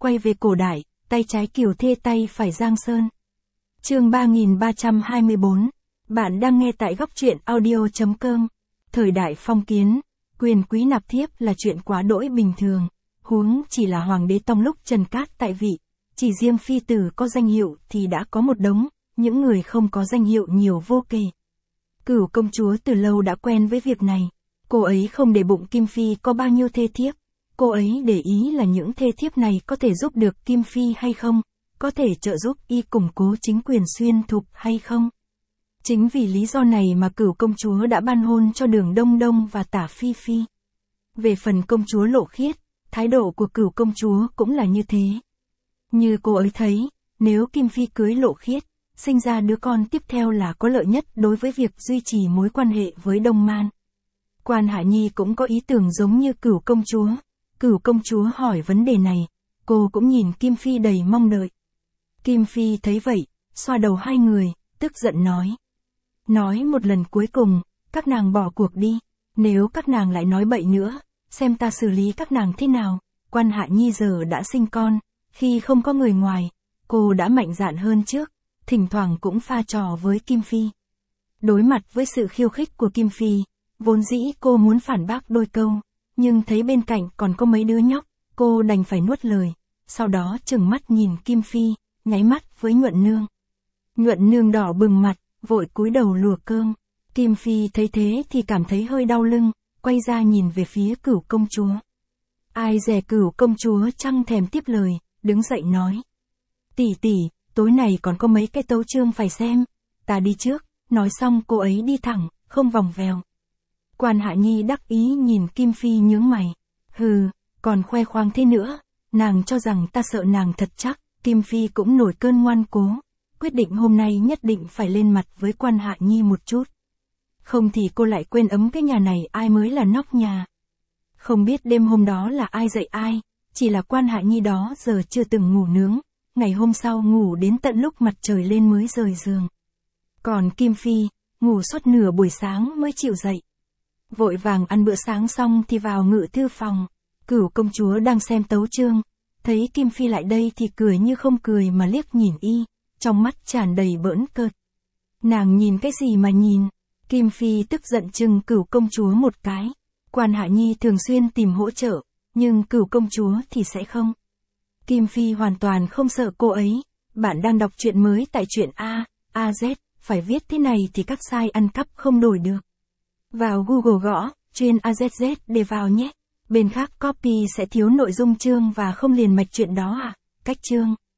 quay về cổ đại, tay trái Kiều Thê tay phải Giang Sơn. Chương 3324. Bạn đang nghe tại góc truyện audio.com. Thời đại phong kiến, quyền quý nạp thiếp là chuyện quá đỗi bình thường, huống chỉ là hoàng đế Tông lúc Trần Cát tại vị, chỉ riêng phi tử có danh hiệu thì đã có một đống, những người không có danh hiệu nhiều vô kể. Cửu công chúa từ lâu đã quen với việc này, cô ấy không để bụng Kim Phi có bao nhiêu thê thiếp, cô ấy để ý là những thê thiếp này có thể giúp được Kim Phi hay không, có thể trợ giúp y củng cố chính quyền xuyên thục hay không. Chính vì lý do này mà cửu công chúa đã ban hôn cho Đường Đông Đông và Tả Phi Phi. Về phần công chúa Lộ Khiết, thái độ của cửu công chúa cũng là như thế. Như cô ấy thấy, nếu Kim Phi cưới Lộ Khiết, sinh ra đứa con tiếp theo là có lợi nhất đối với việc duy trì mối quan hệ với Đông Man. Quan Hạ Nhi cũng có ý tưởng giống như cửu công chúa. Cửu công chúa hỏi vấn đề này, cô cũng nhìn Kim Phi đầy mong đợi. Kim Phi thấy vậy, xoa đầu hai người, tức giận nói. Nói một lần cuối cùng, các nàng bỏ cuộc đi, nếu các nàng lại nói bậy nữa, xem ta xử lý các nàng thế nào. Quan Hạ Nhi giờ đã sinh con, khi không có người ngoài, cô đã mạnh dạn hơn trước, thỉnh thoảng cũng pha trò với Kim Phi. Đối mặt với sự khiêu khích của Kim Phi, vốn dĩ cô muốn phản bác đôi câu, nhưng thấy bên cạnh còn có mấy đứa nhóc, cô đành phải nuốt lời, sau đó trừng mắt nhìn Kim Phi, nháy mắt với Nhuận Nương. Nhuận Nương đỏ bừng mặt, vội cúi đầu lùa cơm. Kim Phi thấy thế thì cảm thấy hơi đau lưng, quay ra nhìn về phía cửu công chúa. Ai dè cửu công chúa chẳng thèm tiếp lời, đứng dậy nói. Tỷ tỷ, tối này còn có mấy cái tấu chương phải xem, ta đi trước. Nói xong cô ấy đi thẳng, không vòng vèo. Quan Hạ Nhi đắc ý nhìn Kim Phi nhướng mày. Hừ, còn khoe khoang thế nữa, nàng cho rằng ta sợ nàng thật chắc. Kim Phi cũng nổi cơn ngoan cố, quyết định hôm nay nhất định phải lên mặt với Quan Hạ Nhi một chút. Không thì cô lại quên ấm cái nhà này ai mới là nóc nhà. Không biết đêm hôm đó là ai dạy ai, chỉ là Quan Hạ Nhi đó giờ chưa từng ngủ nướng, ngày hôm sau ngủ đến tận lúc mặt trời lên mới rời giường. Còn Kim Phi, ngủ suốt nửa buổi sáng mới chịu dậy. Vội vàng ăn bữa sáng xong thì vào ngự thư phòng, cửu công chúa đang xem tấu chương, thấy Kim Phi lại đây thì cười như không cười mà liếc nhìn y, trong mắt tràn đầy bỡn cợt. Nàng nhìn cái gì mà nhìn? Kim Phi tức giận chừng cửu công chúa một cái. Quan Hạ Nhi thường xuyên tìm hỗ trợ, nhưng cửu công chúa thì sẽ không. Kim Phi hoàn toàn không sợ cô ấy. Bạn đang đọc truyện mới tại truyện AZ, phải viết thế này thì các site ăn cắp không đổi được. Vào Google gõ, chuyên AZZ để vào nhé. Bên khác copy sẽ thiếu nội dung chương và không liền mạch chuyện đó à? Cách chương